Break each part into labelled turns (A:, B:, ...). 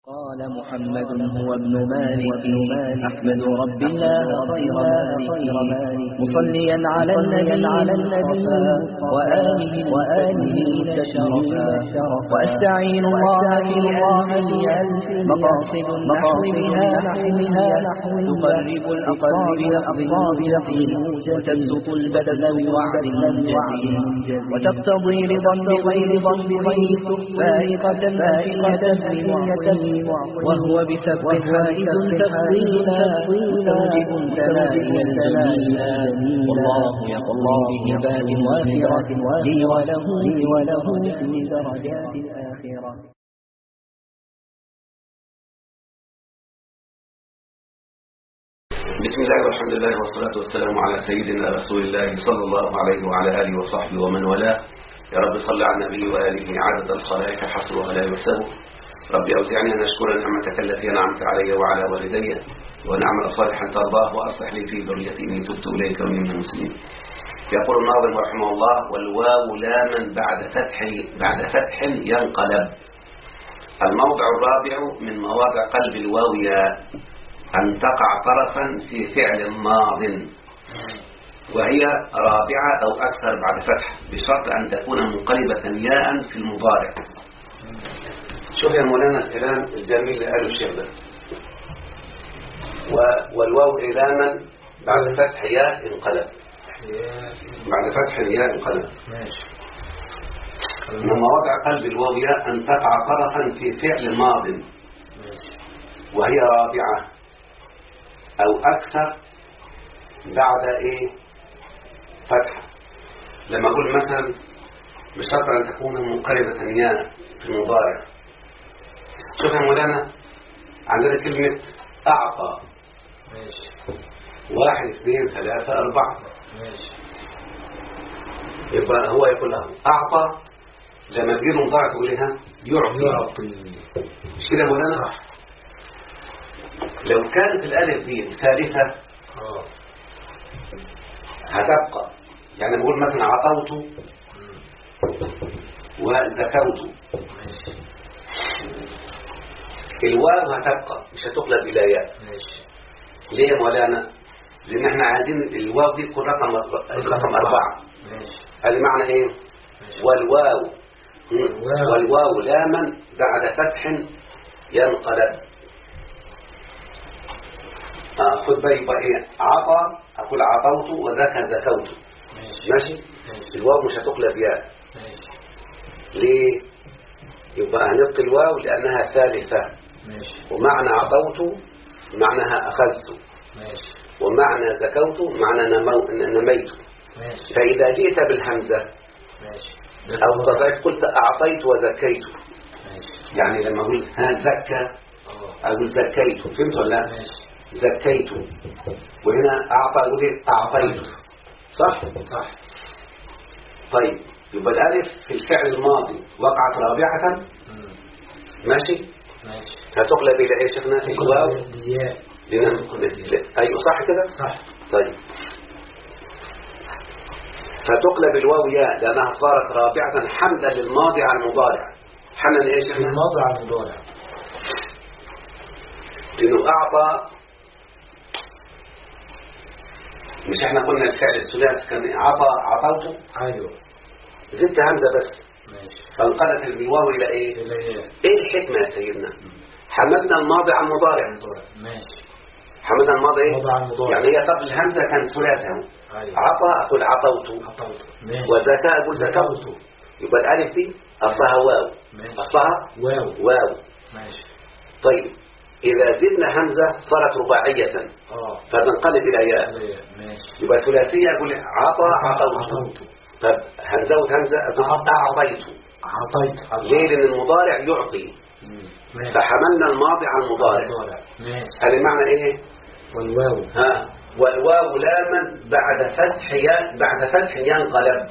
A: قال محمد هو ابن مالك أحمد رب الله خير مالك مصليا على النبي وآله تشرفا وأستعين الله في ألف مقاصد النحو بها تقرب الأقل بلفظ وتبسط البذل بوعد جديد وتقتضي رضا بغير ضيف فائقة وهو بسبب حائز تفضيلا توجب ثنائي الجميلا والله يقضي بهبات وافرة لي وله في درجات الآخرة.
B: بسم الله والحمد لله والصلاة والسلام على سيدنا رسول الله صلى الله عليه وعلى آله وصحبه ومن والاه. يا رب صل على النبي وآله عدد الخلائق حصرها لا يحسب. ربي أوزعني أن أشكر نعمتك التي أنعمت علي وعلى والدي وأن أعمل صالحا ترضاه وأصلح لي في ذريتي إني تبت إليك ومن المسلمين. يقول الناظم رحمه الله: والواو لاما بعد فتح ينقلب. الموضع الرابع من مواضع قلب الواو ياء أن تقع طرفا في فعل ماض، وهي رابعة أو أكثر بعد فتح، بشرط أن تكون منقلبة ياء في المضارع. شوف يا مولانا الكلام الجميل اللي قاله الشيخ ده. والواو لاما بعد فتح ياء انقلب. بعد فتح ياء انقلب. من مواضع قلب الواو ياء أن تقع طرفا في فعل ماض، وهي رابعة أو أكثر بعد فتحة. لما أقول مثلا بشرط أن تكون منقلبة ياء في المضارع. شوف يا مولانا، عندنا كلمة أعطى. 1 2 3 4. يبقى هو يقول له أعطى. لما تجيله مضارع تقول لها يعطي. مش كده يا مولانا؟ لو كانت الألف دي ثالثة هتبقى. يعني نقول مثلا عطوت وذكوت، الواو هتبقى مش هتقلب إلى ياء. ليه يا مولانا؟ لأن احنا عايزين الواو دي تكون رقم 4. هذا معنى ايه؟ والواو لاما بعد فتح ينقلب. خد بالك بقى ايه؟ عطى اقول عطوت وذكوت. ماشي؟ الواو مش هتقلب ياء. ليه؟ يبقى هنبقي الواو لأنها ثالثة. ومعنى عطوت معناها أخذت. ومعنى ذكوت معنى نميت. فإذا جئت بالهمزة أو قلت أعطيت وذكيت، يعني لما أقول زكى أقول زكيت. فهمت ولا لا؟ زكيت. وهنا أعطى أقول أعطيت. صح؟ طيب، يبقى الألف في الفعل الماضي وقعت رابعة. ماشي؟ هتقلب إلى إيه شيخنا؟ الواو. أيوة صح كده؟
C: صح.
B: طيب، فتقلب الواو ياء لأنها صارت رابعة حمدا للماضي على المضارع. حمدا إيه شيخنا؟
C: الماضي على المضارع.
B: لأنه أعطى، مش احنا قلنا الفعل الثلاثي كان عطوته؟
C: أيوه.
B: زدت همزة بس.
C: ماشي.
B: فانقلت الواو إلى إيه؟ إيه الحكمة يا سيدنا؟ حمدنا الماضي على المضارع.
C: ماشي.
B: حمدنا الماضي إيه؟
C: الماضي على المضارع.
B: يعني هي قبل الهمزة كان ثلاثي.
C: أيوه.
B: عطى أقول عطوت. وذكاء أقول ذكوت. يبقى الألف دي أصلها واو. أصلها واو.
C: ماشي.
B: طيب، إذا زدنا همزة صارت رباعية فتنقلب إلى ياء. يبقى ثلاثية أقول عطوت. طب هنزود همزة أعطيت. ليه؟ لأن المضارع يعطي. فحملنا الماضي على المضارع. هذا معنى إيه؟ والواو لاما بعد فتح ينقلب.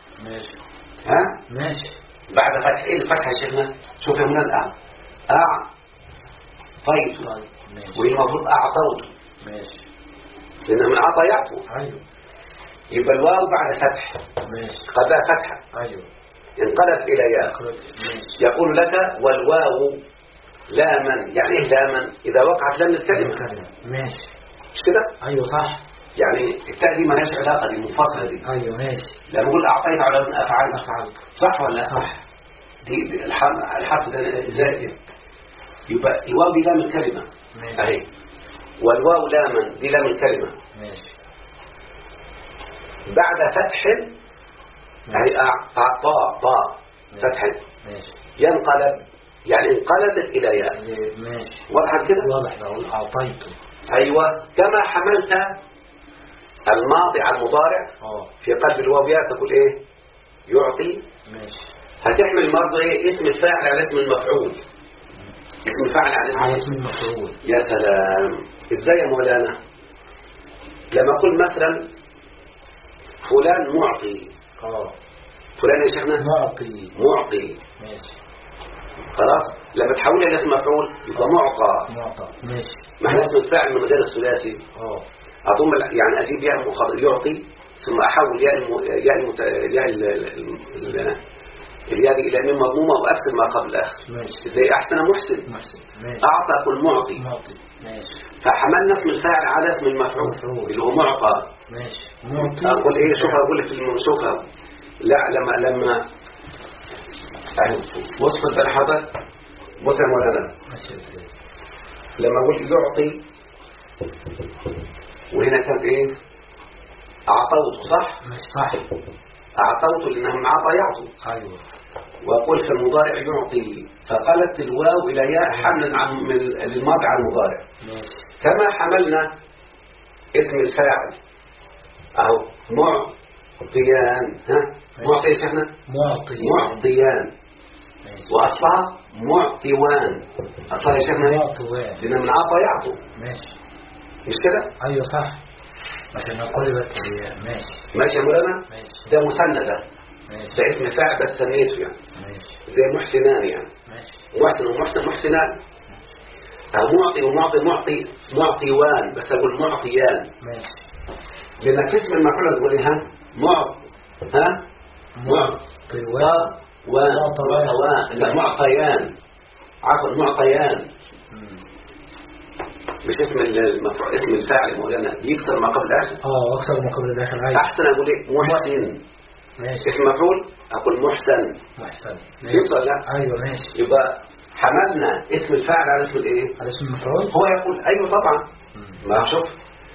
C: ماشي.
B: بعد فتح إيه الفتح يا شيخنا؟ شوف يا مولانا، أعطيت والمفروض أعطوت. لأن من عطى يعطو. يبقى الواو بعد فتح قبلها فتحة. انقلب إلى ياء. يقول لك والواو لاما. يعني ايه لاما؟ اذا وقعت لام الكلمة.
C: ماشي.
B: مش كده؟
C: ايوه صح.
B: يعني التاء دي مالهاش علاقة، دي منفصلة دي.
C: ايوه ماشي.
B: لما نقول اعطيت على وزن افعال. صح ولا لا؟
C: صح.
B: دي الحرف ده زائد، يبقى الواو دي لام الكلمة اهي، والواو لاما دي لام الكلمة.
C: ماشي.
B: بعد فتح اهي طاء فتح.
C: ماشي.
B: ينقلب يعني انقلبت الى ياء.
C: ماشي.
B: واضح كده؟
C: واضح. بقول اعطيته.
B: ايوه. كما حملت الماضي على المضارع في قلب الواو ياء تقول ايه؟ يعطي.
C: ماشي.
B: هتحمل برضه ايه؟ اسم الفاعل على اسم المفعول. اسم الفاعل على
C: اسم المفعول.
B: يا سلام. ازاي يا مولانا؟ لما اقول مثلا فلان معطي. فلان يا شيخنا معطي.
C: ماشي.
B: خلاص. لما تحولها الى اسم مفعول يبقى معطى.
C: ماشي.
B: ما احنا اسم الفاعل من غير الثلاثي. اضم يعني اجيب ياء مخاطب يعطي، ثم احول الياء الى ميم مضمومه واكسر ما قبل الاخر. ازاي؟ احسن محسن.
C: ماشي.
B: اعطى كل معطي.
C: ماشي.
B: فحملنا اسم الفاعل على اسم المفعول اللي هو معطى.
C: ماشي. معطي.
B: اقول ايه؟ شوف اقول لك في المنسوخه. لا لما وصفت الحدث بص يا مولانا. لما اقول يعطي وهنا كانت ايه؟ اعطوت. صح؟
C: صح.
B: اعطوت لانهم عطى يعطوا.
C: ايوه.
B: واقول في المضارع يعطي فقالت الواو الى ياء حملا عن الماضي على المضارع. كما حملنا اسم الفاعل اهو معطيان. معطي يا شيخنا؟ معطيان. واصلها معطيوان. اصلها يا شيخنا
C: معطيوان
B: لان من عطى يعطوا.
C: ماشي.
B: مش كده؟
C: ايوه صح. عشان قلبت.
B: ماشي يا مولانا. ده مثنى ده.
C: ماشي.
B: ده اسم فاعل بس سميته يعني.
C: ماشي.
B: زي محسنان يعني.
C: ماشي.
B: محسن ومحسن محسنان. معطي معطيوان بس اقول معطيان.
C: ماشي.
B: لانك اسم المفعول تقول ها معطيوان معطيان. عفوا معطيان. مش اسم المفعول، اسم الفاعل مولانا يكسر ما قبل الاخر.
C: اكثر ما قبل الاخر.
B: احسن اقول ايه؟ محسن.
C: ماشي.
B: اسم مفعول اقول محسن. يكسر لا.
C: ايوه ماشي.
B: يبقى حملنا اسم الفاعل على اسم الايه؟
C: على اسم المفعول.
B: هو يقول ايوه طبعا. ما شوف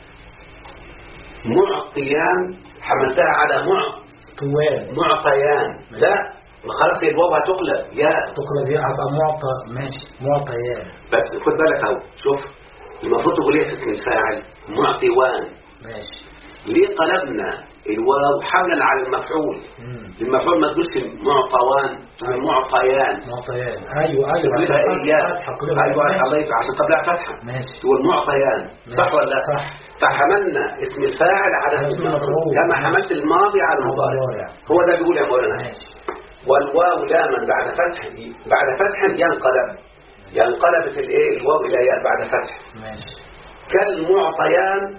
B: معطيان حملتها على معطيان. لا خلاص الواو هتقلب ياء.
C: تقلب ياء هتبقى معطى. ماشي. معطيان.
B: بس خد بالك اهو. شوف المفروض تقول ايه اسم الفاعل؟ معطيوان.
C: ماشي.
B: ليه قلبنا الواو حملا على المفعول؟ المفعول ما تقولش معطوان، تقول معطيان.
C: ايوه
B: ايوه الله يبقى عشان قبلها فتحه. تقول معطيان. صح ولا لا؟
C: صح.
B: فحملنا اسم الفاعل على اسم المفعول كما حملت الماضي على المضارع. هو ده بيقول يا مولانا. والواو لاما بعد فتح ينقلب في الايه؟ الواو الى ياء بعد فتح. كالمعطيان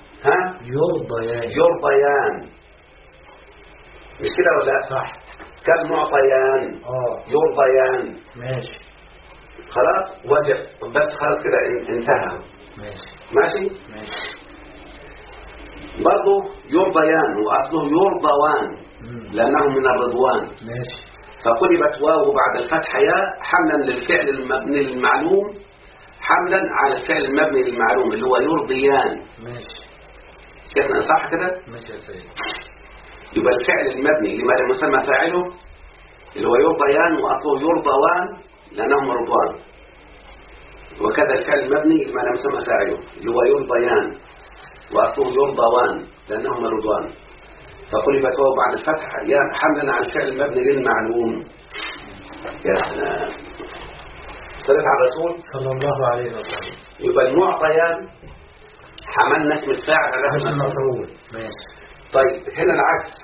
B: يرضيان. مش كده ولا؟
C: صح.
B: كالمعطيان يرضيان.
C: ماشي.
B: خلاص وجه بس خلاص كده انتهى. ماشي. برضه يرضيان واصله يرضوان لانه من الرضوان.
C: ماشي.
B: فقلبت واو بعد الفتح ياء حملا للفعل المبني للمعلوم، حملا على الفعل المبني للمعلوم اللي هو يرضيان.
C: ماشي.
B: شفنا صح كده؟
C: ماشي يا سيدي.
B: يبقى الفعل المبني لما لم يسمى فاعله اللي هو يرضيان واصله يرضوان لانهم رضوان، وكذا الفعل المبني لما لم يسمى فاعله اللي هو يرضيان واصله يرضوان لانهم رضوان. فقلبت واو بعد الفتح يا حملا على الفعل المبني للمعلوم. يا سلام. صلى على الرسول
C: صلى الله عليه وسلم.
B: يبقى المعطيان حملنا اسم الفاعل على اسم المفعول.
C: ماشي.
B: طيب هنا العكس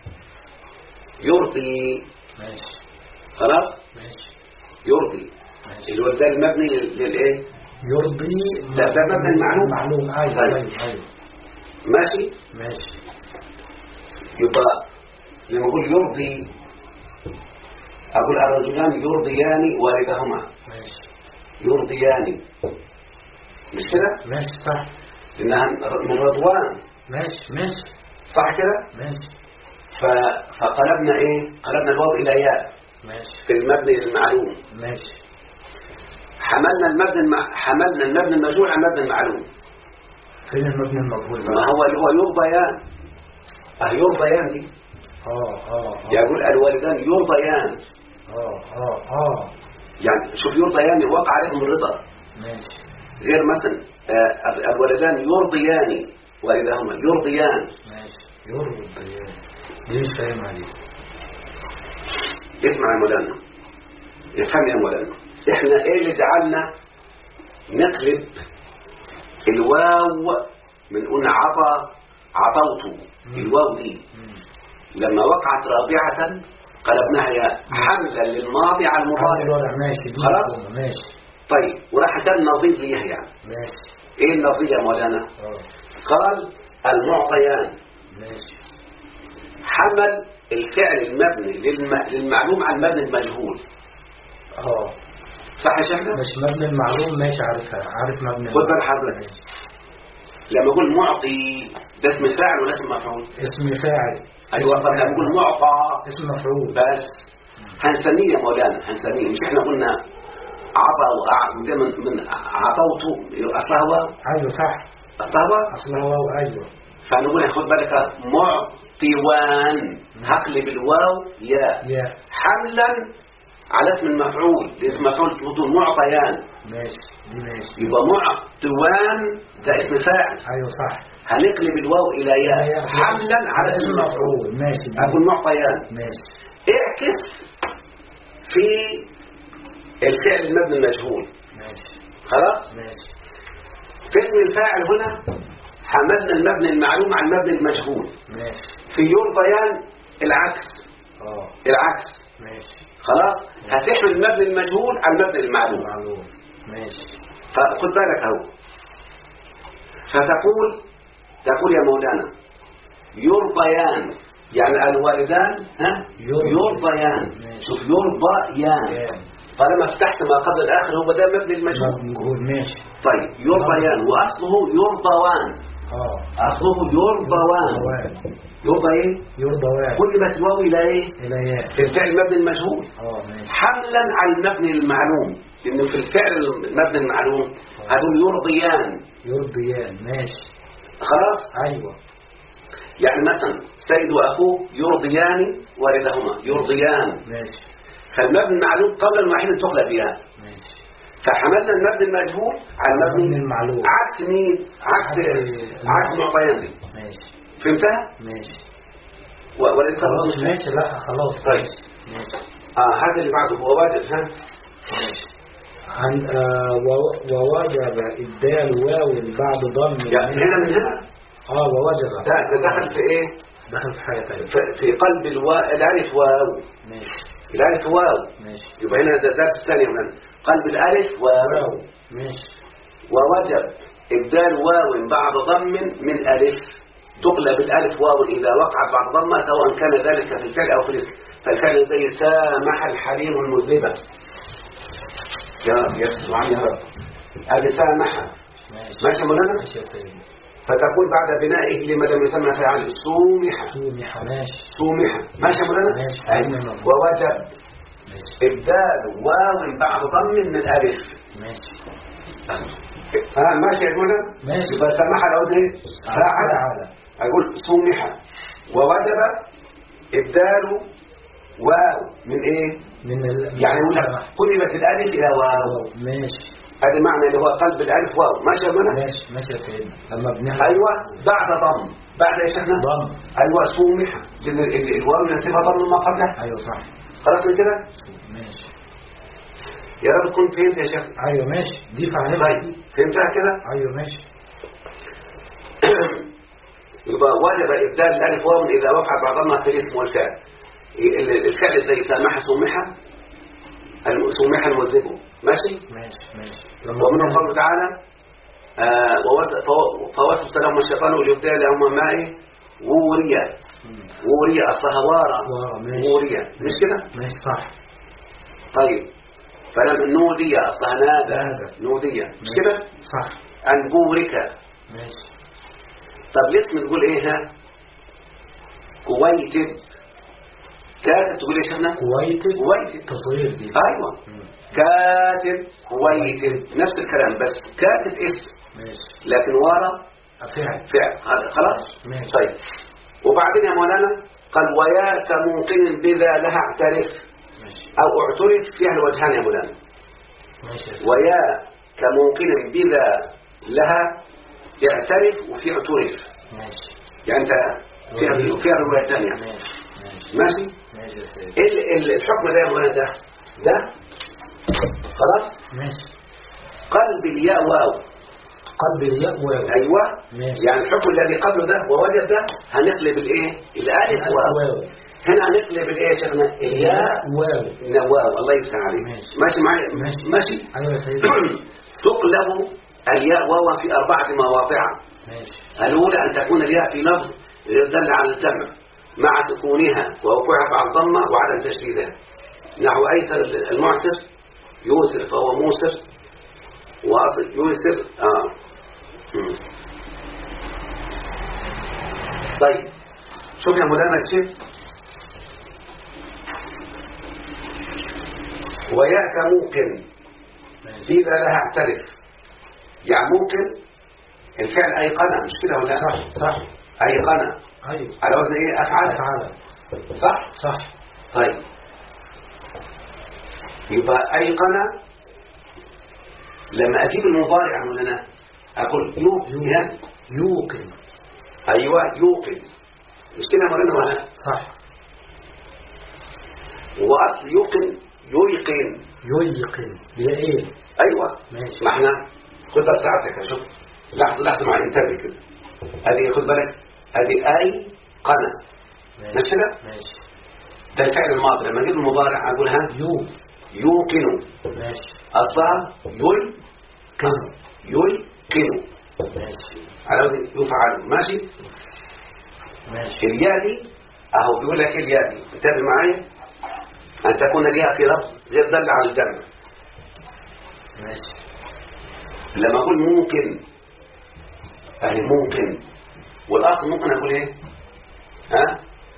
B: يرضي.
C: ماشي.
B: خلاص.
C: ماشي.
B: يرضي اللي هو ده المبني للايه؟
C: يرضي
B: ده مبني
C: المعلوم. ايوه.
B: ماشي. يبقى لما اقول يرضي اقول الرجلان يرضيان والدهما.
C: ماشي.
B: يرضيان، مش كده؟
C: ماشي صح.
B: إنها من رضوان،
C: ماشي
B: صح كده؟
C: ماشي
B: فقلبنا إيه؟ قلبنا الواو إلى ياء
C: ماشي
B: في المبني المعلوم.
C: ماشي.
B: حملنا المبني المجهول على المبني المعلوم.
C: فين المبني المجهول
B: ما هو اللي هو يرضيان. يرضيان دي يقول الوالدان يرضيان. يعني شوف يرضيان وقع عليهم الرضا.
C: ماشي.
B: غير مثلا الوالدان يرضيان والدهما يرضيان.
C: ماشي يرضيان دي مش فاهم عليه.
B: اسمع يا مولانا، افهم يا مولانا، احنا ايه اللي جعلنا نقلب الواو من قلنا عطوت الواو دي لما وقعت رابعة قلبناها ياء حملا للماضي على المضارع.
C: ماشي
B: خلاص
C: ماشي.
B: طيب وراح كان نظيف ليها يعني.
C: ماشي.
B: ايه النظيف يا مولانا؟ قال المعطيان.
C: ماشي.
B: حمل الفعل المبني للمعلوم عن المبني المجهول. صح يا شيخنا؟
C: مش مبني المعلوم. ماشي عارف مبني.
B: خد بال حضرتك لما اقول معطي ده اسم فاعل ولا اسم مفعول؟
C: اسم فاعل.
B: ايوه. طب لما اقول معطى
C: اسم مفعول.
B: بس هنسميه يا مولانا، هنسميه. مش احنا قلنا عطى ده من عطوته اصلها واو.
C: ايوه صح اصلها واو. ايوه.
B: فنقول خد بالك معطيوان هقلب الواو يا حملا على اسم المفعول. اسم مفعول تقول معطيان.
C: ماشي دي ماشي.
B: يبقى معطيوان ده اسم فاعل.
C: ايوه صح.
B: هنقلب الواو الى ياء حملا على اسم المفعول.
C: ماشي.
B: اقول معطيان.
C: ماشي.
B: اعكس في الفعل المبني المجهول.
C: ماشي.
B: خلاص.
C: ماشي.
B: في اسم الفاعل هنا حملنا المبني المعلوم عن المبني المجهول.
C: ماشي.
B: في يرضيان العكس. العكس.
C: ماشي.
B: خلاص. هتحمل المبني المجهول على المبني المعلوم.
C: ماشي.
B: فخد بالك اهو. تقول يا مولانا يرضيان يعني الوالدان يرضيان. شوف يرضيان طالما فتحت ما قبل الاخر هو ده مبني المجهول.
C: ماشي.
B: طيب يرضيان واصله يرضوان. اصله يرضوان. يرضى ايه؟
C: يرضوان.
B: كل ما تواوي الى ايه؟
C: الى ياء
B: في الفعل المبني المجهول.
C: ماشي.
B: حملا على المبني المعلوم. لانه في الفعل المبني المعلوم هتقول يرضيان. ماشي. خلاص.
C: ايوه.
B: يعني مثلا سيد واخوه يرضيان والدهما يرضيان.
C: ماشي.
B: فالمبني المعلوم قولا واحدا تقلب ياء.
C: ماشي.
B: فحملنا المبني المجهول على المبني
C: المعلوم.
B: عكس مين؟ عكس معطيان دي.
C: ماشي.
B: فهمتها؟
C: ماشي.
B: ولا
C: خلاص ماشي. لا خلاص.
B: طيب.
C: ماشي.
B: هذا اللي بعده هو واجب.
C: ماشي. عن ووجب إبدال واو بعد ضم.
B: يعني هنا من هنا
C: ووجب
B: ده دخل في ايه؟
C: دخل في حاجة تانية.
B: في قلب الالف واو.
C: ماشي.
B: الالف واو.
C: ماشي.
B: يبقى هنا ده الدرس الثاني من قلب الالف واو.
C: ماشي.
B: ووجب إبدال واو بعد ضم من ألف. تقلب الألف واو إذا وقعت بعد ضمة سواء كان ذلك في الفعل أو في الاسم. فالفعل زي سامح الحريم المذنبة. يا سبحان يا رب. هذه سامح. ماشي مولانا. فتقول بعد بنائه لما لم يسمى فعل سومح.
C: ماشي.
B: سومح. ماشي مولانا. ووجب إبدال واو بعد ضم من ألف.
C: ماشي.
B: ماشي يا مولانا.
C: ماشي.
B: يبقى سمح العود ايه؟ فعل. اقول سمح ووجب ابدال واو من ايه؟ يعني قلبت الالف الى واو.
C: ماشي.
B: هذا معنى اللي هو قلب الالف واو. ماشي يا مولانا.
C: ماشي يا سيدنا. لما بنحكي
B: ايوه بعد ضم. بعد ايش احنا؟
C: ضم.
B: ايوه سمح. الواو ينتفع ضم ما قبله.
C: ايوه صح.
B: خلاص من كده.
C: ماشي.
B: يا رب تكون فهمت يا شيخ.
C: ايوه ماشي. دي فاهمها.
B: طيب فهمتها كده.
C: ايوه ماشي.
B: يبقى وجب ابدال الالف واو اذا وقع بعد ضمها في الاسم والفعل. الفعل زي سامح سمح سمح المذنب. ماشي. ومنه قوله تعالى فوسوس لهم الشيطان ليبدل لهم ما ايه ووريا اصلها وارا. ووريا مش كده.
C: ماشي صح.
B: طيب فلما نودي أصلها نادى نودي مش كده؟
C: صح.
B: أن بورك.
C: ماشي.
B: طب الاسم تقول إيه ها؟ كويتب. كاتب تقول إيه شيخنا؟ كويتب
C: تصغير دي.
B: أيوة. كاتب كويتب نفس الكلام بس كاتب اسم.
C: ماشي.
B: لكن ورا فعل. هذا خلاص.
C: ماشي.
B: طيب وبعدين يا مولانا قال وياك ممكن بذا لها اعترف.
C: ماشي.
B: أو اعترف فيها الوجهان يا مولانا.
C: ماشي.
B: وياك ممكن بذا لها اعترف وفي اعترف.
C: ماشي.
B: يعني انت فيها رواية ثانية. ماشي. الحكم ده يا مولانا ده خلاص.
C: ماشي.
B: قلب الياء واو.
C: قلب الياء واو.
B: ايوه.
C: ماشي.
B: يعني الحكم الذي قبله ده ووجد ده هنقلب الايه الالف واو. هنا هنقلب الايه يا شيخنا الياء واو. الله يفتح عليك. ماشي معايا. ماشي.
C: ايوه يا سيدي.
B: تقلب الياء واو في 4 مواضع.
C: ماشي.
B: الاولى ان تكون الياء في لفظ يدل على الجمع مع سكونها ووقوعها مع الضمه وعدم تشديدها. نحو ايسر المعسر يوسر فهو موسر واصل يوسر. طيب شوف يا مولانا الشيخ وياك ممكن إذا لها اعترف. يعني ممكن الفعل أيقنة مش كده ولا؟
C: صح.
B: أيقنة.
C: أيوه.
B: على وزن إيه أفعال. صح. طيب يبقى أيقنة لما أجيب المضارع يا مولانا أقول يوقن. أيوة يوقن مش كده يا مولانا ولا؟
C: صح.
B: وأصل يوقن
C: هي إيه؟
B: أيوة.
C: ماشي.
B: ما احنا خد بتاعتك شوف لحظة مع انتبه كده. هذه خد بالك هذه أي قناة ماشي كده؟
C: ماشي.
B: ده الفعل الماضي لما نجيب المضارع أقول ها يوقن.
C: ماشي.
B: أصلها يلقن.
C: ماشي.
B: على وزن يفعل. ماشي. الياء دي اهو بيقول لك الياء دي انتبه معايا ان تكون الياء في لفظ غير دل على الجمع.
C: ماشي.
B: لما اقول ممكن اهي ممكن والاصل ممكن اقول ايه ها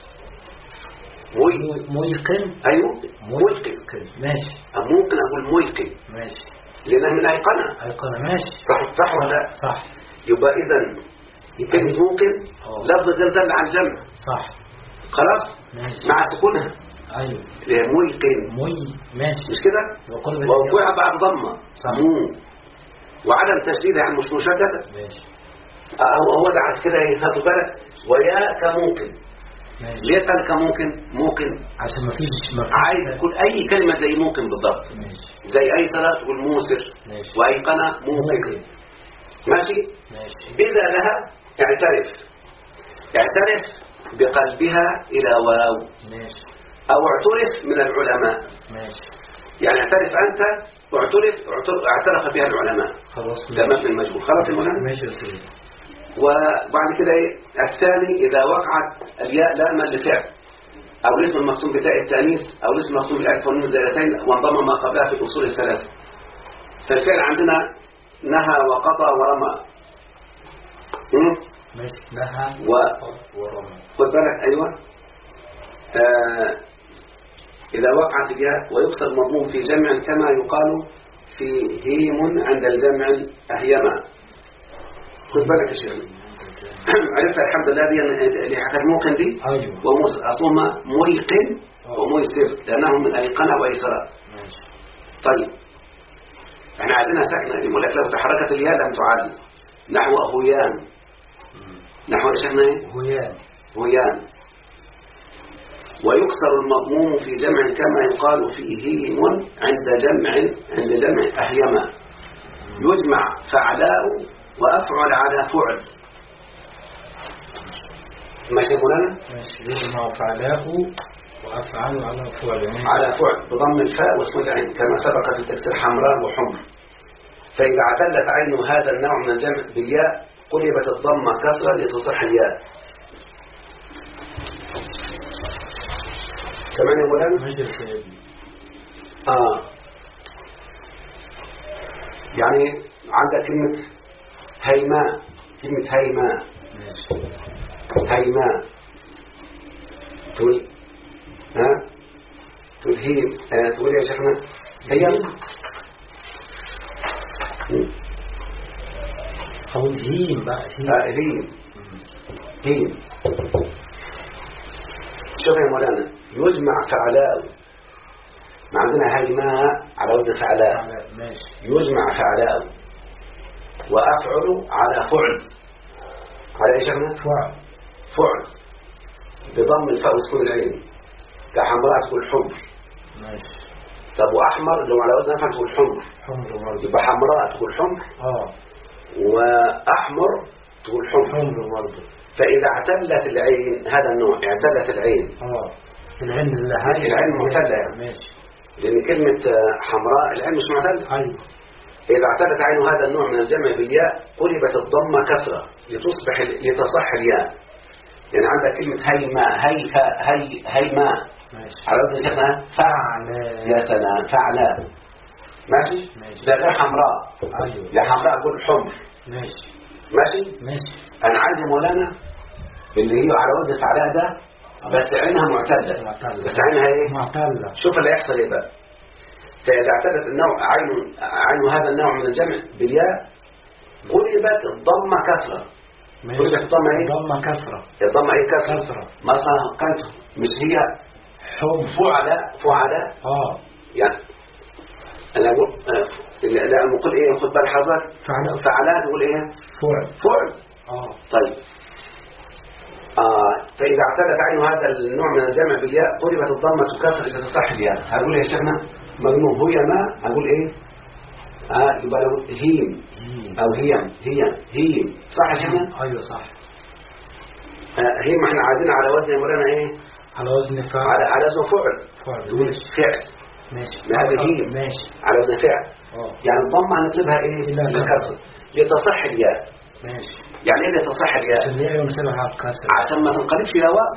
C: ملقن.
B: ايوه ملقن.
C: ماشي.
B: ممكن اقول ملقن.
C: ماشي.
B: لانها من ايقنه.
C: ماشي.
B: صح ولا لا؟
C: صح.
B: يبقى اذا كلمة ممكن لفظ غير دل على الجمع.
C: صح.
B: خلاص.
C: ماشي.
B: مع سكونها.
C: ايوه.
B: ملقن.
C: ماشي.
B: مش كده ووقوعها بعد ضمه. وعدم تشديدها يعني مش مشدده.
C: ماشي.
B: هو ده عشان كده ياخدوا بالك وياك ممكن.
C: ماشي.
B: ليه قال ممكن
C: عشان ما فيش
B: عايز تقول اي كلمه زي ممكن بالضبط.
C: ماشي.
B: زي اي ثلاث تقول موسر.
C: ماشي.
B: وايقنه ممكن. ماشي.
C: ماشي.
B: بذا لها اعترف بقلبها الى واو.
C: ماشي.
B: او اعترف من العلماء.
C: ماشي.
B: يعني اعترف انت اعترف بها العلماء.
C: خلاص.
B: ده مبني المجهول. خلاص المهم.
C: ماشي يا سيدي.
B: وبعد كده ايه الثاني اذا وقعت الياء لاما لفعل او الاسم المقسوم بتاء التانيث او الاسم المقسوم بالالف والنون زائدتين وانضم ما قبلها في الاصول الثلاثه. فالفعل عندنا نهى وقضى ورمى.
C: ماشي. نهى ورمى.
B: خد بالك. ايوه. اذا وقعت الياء ويكسر المضموم في جمع كما يقال في هيم عند الجمع اهيما. خد بالك يا شيخ. عرفت الحمد لله دي اللي حكت ممكن دي.
C: ايوه.
B: ومصطومه ملقن وميسر لانهم من ايقنه وايسراء.
C: ماشي.
B: طيب احنا عايزينها ساكنه. يقول لك لو تحركت الياء لم تعد. نحو هيان. نحو ايش احنا ايه هيان. ويكسر المضموم في جمع كما يقال فيه عند جمع أهيما. يجمع فعلاء وأفعل على فعل. ماشي مولانا؟
C: ماشي. يجمع فعلاء وأفعل
B: على فعل بضم الفاء واسم العين كما سبق في تفسير حمراء وحمر. فإذا اعتلت عين هذا النوع من الجمع بالياء قلبت الضمة كسرة لتصح الياء. كمان يا مولانا. يعني عندك كلمة هيماء، كلمة هيماء، هيماء تقول تقول هي تقول يا شيخنا هي
C: أو هيم بقى
B: هيم. شوف يا مولانا، يجمع فعلاء، ما عندنا هيماء على وزن فعلاء، يجمع فعلاء وأفعل على فعل، على ايش احنا؟ فعل بضم الفاء وسكون العين، كحمراء تقول حمر. طب وأحمر لو على وزن أفعل تقول حمر، يبقى حمراء تقول حمر وأحمر تقول حمر برضه. فإذا اعتلت العين، هذا النوع اعتلت العين، العين معتلة يعني، لأن كلمة حمراء العين مش معتلة. إذا اعتلت عين هذا النوع من الجمع بالياء قلبت الضمة كسرة لتصح الياء. يعني عندك كلمة هيماء على وزن شيخنا فعلاء، يا سلام فعلاء، ماشي. ده غير حمراء، يا حمراء أقول حمر، ماشي. أنا عندي مولانا اللي هي على وزن فعلاء ده بس عينها معتلة، بس عينها ايه؟ معتلة. شوف اللي يحصل ايه بقى. فإذا اعتلت النوع عين هذا النوع من الجمع بالياء قلبت الضمة كسرة. قلبت الضمة ايه؟ الضمة كسرة. الضمة ايه كسرة؟ مثلا كانت مش هي فعلاء يعني انا اقول لا نقول ايه، خد بال حضرتك، فعلاء نقول ايه؟ فعل. طيب فإذا اعتلت عين هذا النوع من الجمع بالياء قلبت الضمة كسرة إذا تصح الياء. هقول يا شيخنا مجنون هو ما أقول إيه؟ يبقى له هيم أو هيم صح يا شيخنا؟ أيوة صح. هيم احنا عايزين على وزن مولانا إيه؟ على وزن فعل، على وزن فعل تقول فعل، ماشي. هذا هيم ماشي على وزن فعل. يعني الضمة هنكتبها إيه؟ للكسر لتصح الياء، ماشي. يعني ايه تصح الياء؟ عشان ما تنقلبش الى واو،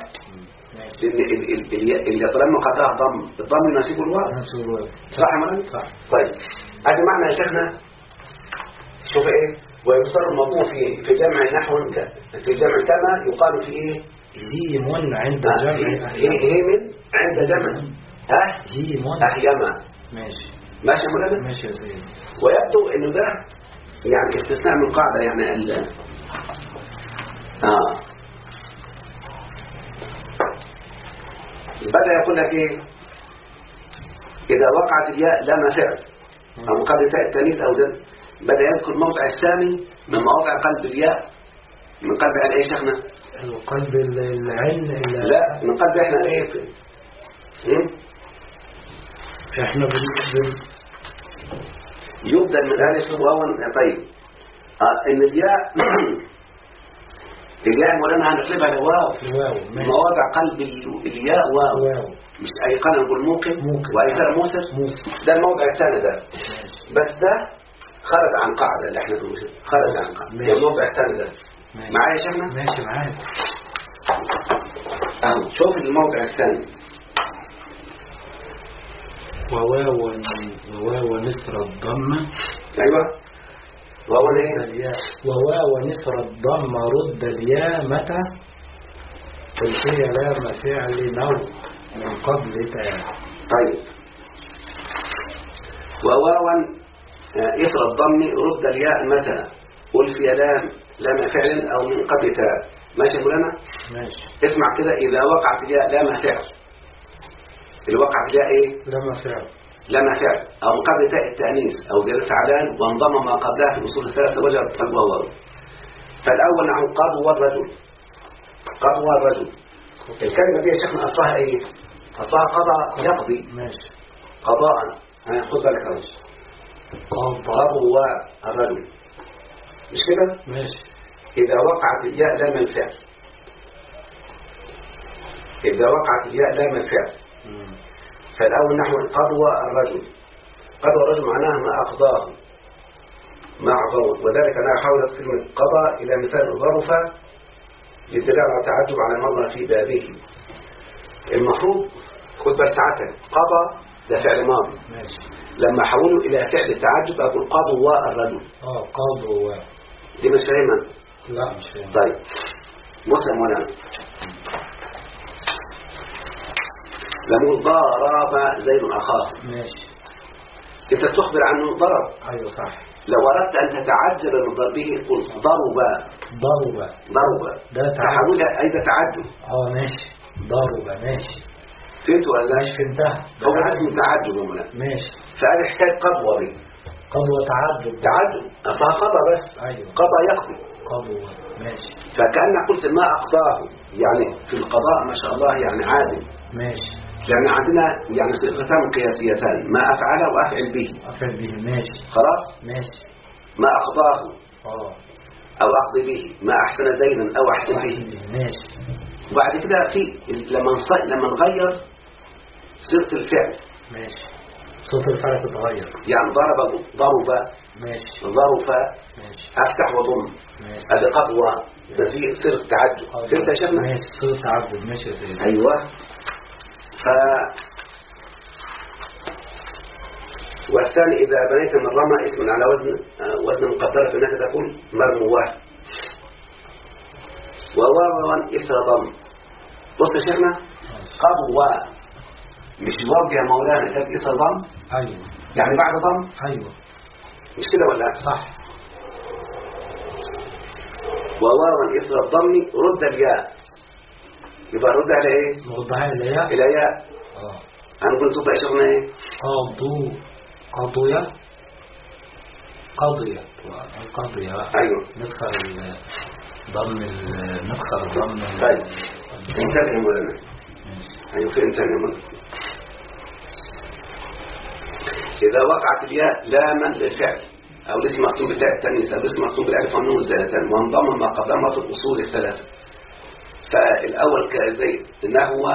B: لان اللي طالما قطعها الضم يناسب الواو، صح يا مولانا؟ صح. طيب هذا معنى يا شيخنا. شوف ايه، ويصر الموضوع في جمع نحو، في جمع كما يقال في ايه؟ هيم عند جمع، هيم عند جمع هيم احيما، ماشي ماشي يا مولانا، ماشي يا سيدي. ويبدو انه ده يعني استثناء من قاعده، يعني بدأ يقول لك ايه؟ اذا وقعت الياء لما فعل او قبل تاء التانيث او زد، بدأ يذكر الموضع الثاني من مواضع قلب الياء. من قلب عن ايه شيخنا؟ قلب العين. لا من قلب احنا ايه؟ احنا يبدأ من الالف واو. طيب ان الياء الياء مولانا هنقلبها لواو، مواضع قلب الياء واو، مش ايقنا نقول موقف وايقنا موسى. ده الموضع الثاني ده، بس ده خرج عن قاعده اللي احنا بنقولها، خرج عن قاعده. الموضع الثاني ده معايا يا شيخنا؟ ماشي معاك. شوف الموضع الثاني، وواو نسر الضمه. ايوه وواو نسر الضم رد الياء متى قلت هي لام فعل نو من قبل تاء. طيب وواو إثر الضم رد الياء متى قل في لام فعل أو من قبل تاء. ماشي مولانا؟ ماشي. اسمع كده، إذا وقعت الياء لام فعل، اللي وقعت الياء إيه؟ لما فعل أو من قبل تاء التأنيث أو زيادة فعلان وانضم ما قبلها في الأصول الثلاثة وجب قلبها وضع. فالأول نحو قضوى الرجل، قضوى الرجل. الكلمة دي يا شيخنا أصلها إيه؟ أصلها قضاء يقضي، ماشي. قضاء خد بالك أهو، قضوى الرجل، مش كده؟ ماشي. إذا وقعت الياء لام الفعل، إذا وقعت الياء لام الفعل. فالأول نحو قضوى الرجل. قضوى الرجل معناها ما أقضاه، ما أعطاه. وذلك أنا أحاول كلمة قضى إلى مثال ظرف للدلالة على التعجب على المرة في بابه. المفروض خد بس ساعتها قضى ده فعل ماضي، لما حولوا إلى فعل التعجب أقول قضوا الرجل.
C: قضوا.
B: دي مش فاهمة؟
C: لا مش فاهم.
B: طيب بص يا مولانا، لما ضرب زيد أخاه
C: ماشي.
B: أنت بتخبر عنه ضرب.
C: أيوة صح.
B: لو أردت أن تتعجب من ضربه قل ضرب.
C: ده
B: تحولها أيضا تعجب.
C: ماشي. ضرب ماشي.
B: فهمت ولا لا؟
C: مش فهمتها.
B: هو اسمه تعجب يا مولانا.
C: ماشي.
B: فهذه حكاية قضوة دي.
C: قضوة تعجب.
B: أصلا قضى بس.
C: أيوة.
B: قضى يقضي.
C: قضوة ماشي.
B: فكأنك قلت ما أقضاه، يعني في القضاء ما شاء الله يعني عادل.
C: ماشي.
B: يعني عندنا يعني صيغتان قياسيتان، ما أفعل وأفعل به.
C: أفعل به ماشي.
B: خلاص.
C: ماشي.
B: ما أقضاه أو أقضي به، ما أحسن زيدا أو أحسن به.
C: ماشي.
B: وبعد كده في لما نغير صيغة الفعل.
C: ماشي. صوت الفعل تتغير.
B: يعني ضرب.
C: ماشي.
B: ظرف.
C: ماشي.
B: أفتح وضم.
C: ماشي.
B: هذه قضوة. تزيد صيغة تعجب. فهمت يا شيخنا؟
C: ماشي. صيغة تعجب ماشي يا سيدي.
B: أيوه. والثاني إذا بنيت من رمى اسم على وزن مقدر فإنك تقول مرموه. وواوا إثر ضم. بص يا شيخنا، قضوة مش واو يا مولانا، كانت إثر ضم.
C: أيوه.
B: يعني بعد ضم.
C: أيوه.
B: مش كده ولا؟
C: صح.
B: وواوا إثر الضم رد الياء. يبقى رد على إيه؟
C: نردها إلى ياء.
B: إلى ياء. أنا كنت صوت يا شيخنا إيه؟
C: قضية.
B: أيوه.
C: ندخل الضم.
B: طيب انتبه يا مولانا. أيوه في انتبه يا مولانا. إذا وقعت الياء لاما للفعل أو الاسم مقسوم بالتاء التانيث أو الاسم مقسوم بالألف والنون الزائدتان وانضم ما قدمه في الأصول الثلاثة. فالأول كزي نهوى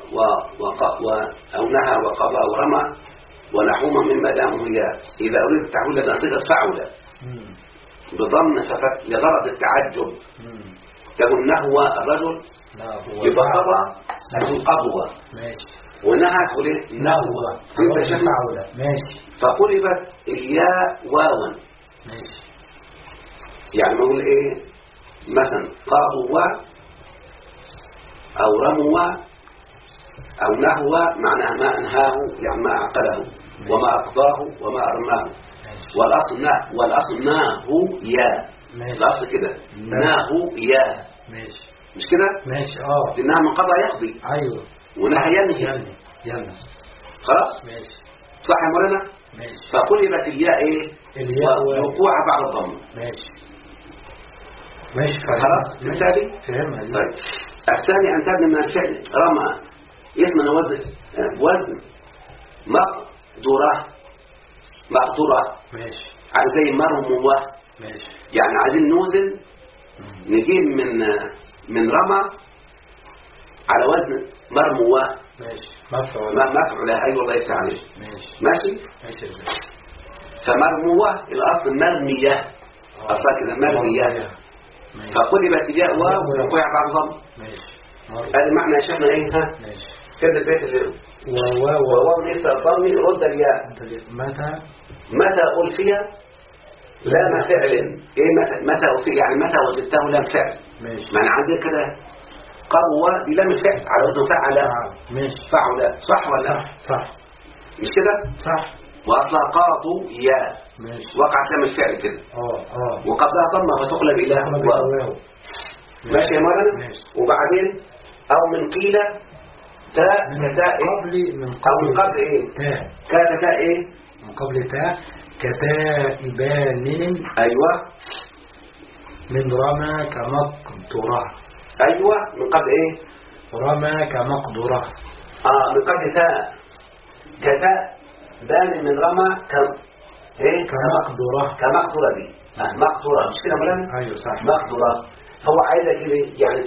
B: أو نهى وقضى ورمى ونحوما مما دامه ياء. إذا أريد التحويل لنا صيغة فعل بضم ففت لغرض التعجب تقول نهوى الرجل يبقى قضى تقول قضوة.
C: ماشي.
B: ونهى تقول ايه؟ نهوى.
C: ماشي.
B: فقلبت الياء واوا.
C: ماشي.
B: يعني ما اقول ايه مثلا قضوة أو رموة أو نهوى معناها ما أنهاه يعني ما أعقله وما أقضاه وما أرماه. والأصل ناهو يا. الأصل كده ناهو يا.
C: ماشي.
B: مش كده؟
C: ماشي.
B: لأنها من قضى يقضي.
C: أيوه.
B: ونهى ينهي. خلاص؟
C: ماشي.
B: صح يا مولانا؟
C: ماشي.
B: فقلبت الياء ايه؟ وقوع بعد الضم.
C: ماشي.
B: خلاص؟ بالتالي
C: فهمها.
B: طيب الثاني أن تبني من الفعل رمى اسمنا وزن مقدورة.
C: ماشي.
B: على زي مرموة.
C: ماشي.
B: يعني عايزين نوزن نجيب من رمى على وزن مرموة.
C: ماشي.
B: مفعولة. أيوة الله يفتح عليك. ماشي. فمرموة الأصل مرمية. أصلا كده مرمية. فقلبت الياء وقوع بعد ضم. هذا معنى يا شيخنا ايه ها؟ كده البيت اللي وواو ليس الضم رد الياء. متى ألفي لام فعل. ايه متى ألفي يعني متى وجدته لام فعل. معنى عندي كده قوة دي لام الفعل على وزن فعل. فعل. صح ولا؟
C: صح.
B: مش كده؟
C: صح.
B: وأصلها قاضوا يا. وقعت لام الفعل كده. وقبلها ضمة فتقلب إلى واو. ماشي يا مولانا. وبعدين أو من قيل تاء كتاء ايه أو من قبل ايه كتاء ايه
C: من قبل تاء كتائبان.
B: أيوة.
C: من رمى كمقدرة.
B: أيوة من قبل ايه
C: رمى كمقدرة.
B: من قبل تاء كتاء بان من رمى ايه كمقدرة دي مقدرة. مش كده مولانا؟
C: أيوة صح.
B: مقدرة. هو عايزك يعني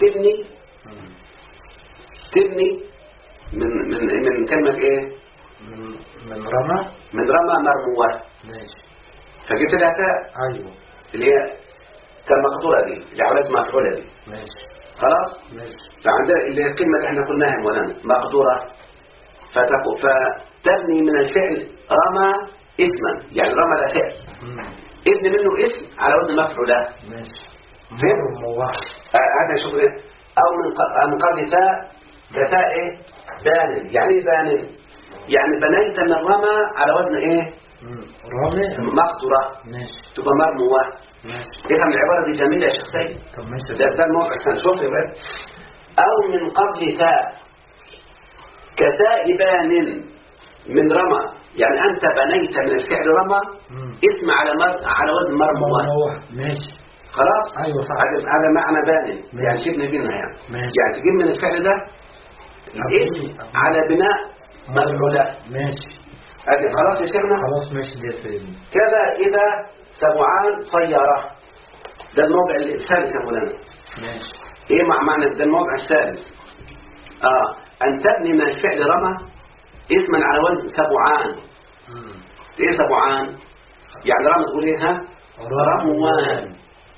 B: تبني من كلمة ايه
C: من رمى
B: مرموة.
C: ماشي.
B: فجبت لها تاء.
C: ايوه.
B: اللي هي كالمقدورة دي اللي عملت مفعولة دي.
C: ماشي.
B: خلاص.
C: ماشي.
B: فعندها اللي هي الكلمة اللي احنا قلناها مولانا مقدورة. فتبني من الفعل رمى اسما يعني رمى ده فعل ابن منه اسم على وزن مفعول.
C: ماشي.
B: فين؟ هذا شوف ايه. او من قبل تاء كتاء ايه بان. يعني ايه بان؟ يعني بنيت من رمى على وزن ايه
C: رمى
B: مقدرة.
C: ماشي.
B: تبقى مرموة.
C: ماشي.
B: ايه العبارة دي جميلة يا شيخ سيد.
C: طب ماشي.
B: ده الموقع الثاني. شوف يا ولد. او من قبل تاء كتاء بان من رمى. يعني انت بنيت من الفعل رمى اسم على وزن مرموة.
C: ماشي.
B: خلاص.
C: ايوه صح.
B: هذا معنى بان. يعني شبه بينها يعني.
C: ماشي.
B: يعني تجيب من الفعل ده الاسم على بناء مفعولة.
C: ماشي.
B: هذه خلاص يا شيخنا.
C: خلاص ماشي دي يا سيدي.
B: كذا إذا سبعان صيارة. ده الموضع الثالث يا مولانا.
C: ماشي.
B: ايه معنى ده الموضع الثالث؟ ان تبني من الفعل رمى اسما على وزن سبعان. ايه سبعان؟ يعني رمى تقول ايه ها؟ رموان.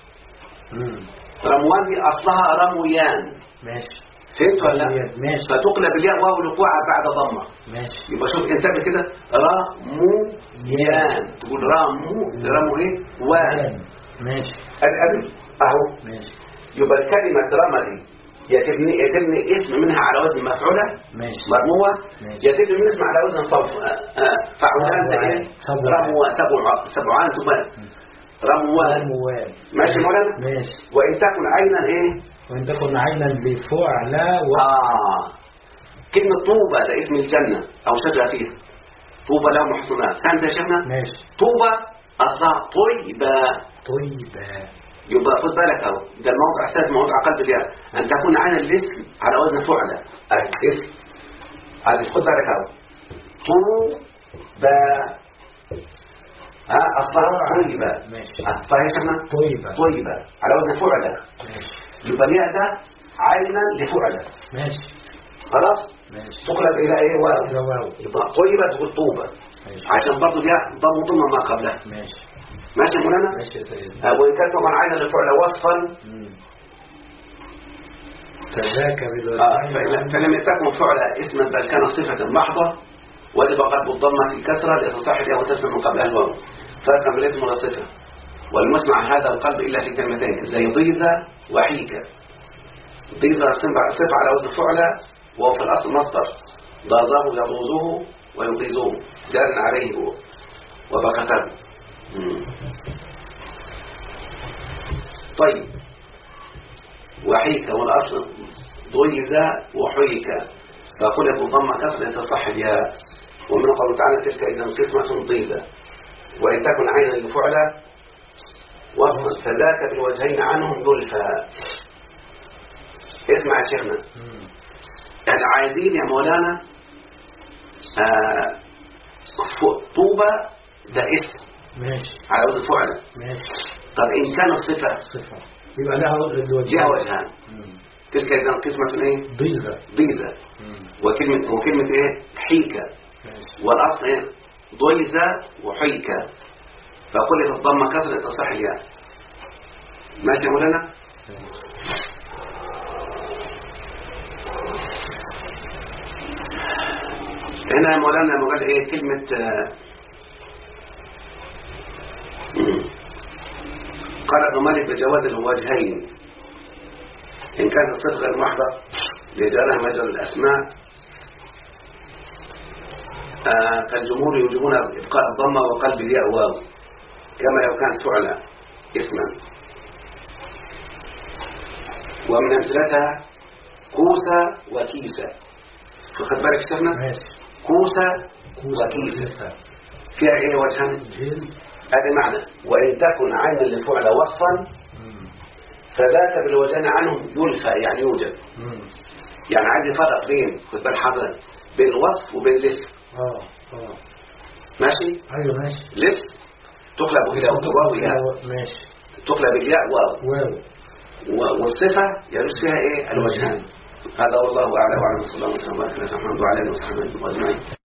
B: رموان دي اصلها رمويان.
C: ماشي.
B: فهمت ولا لا؟
C: ماشي.
B: فتقلب الياء واو الوقوع بعد ضمه.
C: ماشي.
B: يبقى شوف انتبه كده رمويان. تقول رمو ايه وان.
C: ماشي.
B: ادي اهو.
C: ماشي.
B: يبقى الكلمه رمى دي يتبني اسم منها على وزن مفعوله.
C: ماشي.
B: مرموه.
C: ماشي.
B: يتبني من اسم على وزن فعولان. ده ايه رموه سبعان تبقى رموان. ماشي مولانا.
C: ماشي.
B: وان تكن عينا ايه
C: وان تكن عينا بفعل
B: كلمة طوبة ده اسم الجنة أو شجرة فيها. طوبة لا محصنات. كان ده شيخنا.
C: ماشي.
B: طوبة أصلا طيبة. يبقى خد بالك أهو. ده الموضع أساس موضع قلب الياء. أن تكون عين الاسم على وزن فعلة. اسم هذا خد بالك أهو. طوبة أصلا طيبة.
C: ماشي.
B: صحيح شيخنا. طيبة على وزن فعلة.
C: ماشي.
B: يبقى الياء ده عينا لفعلة.
C: ماشي.
B: خلاص.
C: ماشي.
B: تقلب إلى إيه واو. يبقى طيبة تقول طوبة. عشان برضو دي ضم ما قبلها. ماشي مولانا.
C: ماشي يا سيدي.
B: وإن كانت من عين الفعل وصفا
C: فذاك
B: فلم تكن فعل اسما بل كان صفة محضة وجب قلب الضمة في الكسرة لتصح لها وتسمع من قبلها الواو فرقا من الاسم ولا صفة. والمسمع هذا القلب إلا في كلمتين زي ضيزة وحيكة. ضيزة صفة على وزن فعلة وهو في الأصل مصدر ضاضاه يضوزه ويضيزه جار عليه وبكثره. طيب وحيكة والأصل ضيزة وحيكة فقلت ضم كسر تصح بها. ومن قوله تعالى تلك إذا قسمة ضيزة. وإن تكن عينا لفعلة وصفا فذاك بالوجهين عنهم ذلفا. اسمع يا شيخنا. يعني عايزين يا مولانا طوبة ده اسم
C: ماشي
B: على وزن فعلة.
C: ماشي.
B: طب إن كان الصفة
C: يبقى لها
B: جهة وجهان. تلك إذا قسمة ايه ضيزة وكلمة ايه حيكة. والأصل ايه ضيزة وحيكة فقلت الضمة كسر تصح الياء. ماشي يا مولانا. هنا يا مولانا مقال ايه كلمة قال ابن مالك بجواز الوجهين إن كانت الصفة المحضة لجعلها مجال الأسماء فالجمهور يوجبون إبقاء الضمة وقلب الياء واو كما لو كانت فعلا اسما. ومن أمثلتها كوسة وكيسة. فخد بالك شفنا كوسة وكيسة فيها ايه وجهان. هذا معنى وإن تكن عينا للفعل وصفا فذاك بالوجهان عنهم يلفى يعني يوجد. يعني عايز فرق بين خد بال حضرتك بين الوصف وبين الاسم. ماشي.
C: ايوه ماشي.
B: الاسم تقلب الى واو ياء.
C: ماشي.
B: تقلب الياء واو. والصفه يجوز فيها ايه الوجهان. هذا والله اعلم وعلى صلى الله عليه وسلم وعلى اله وصحبه اجمعين.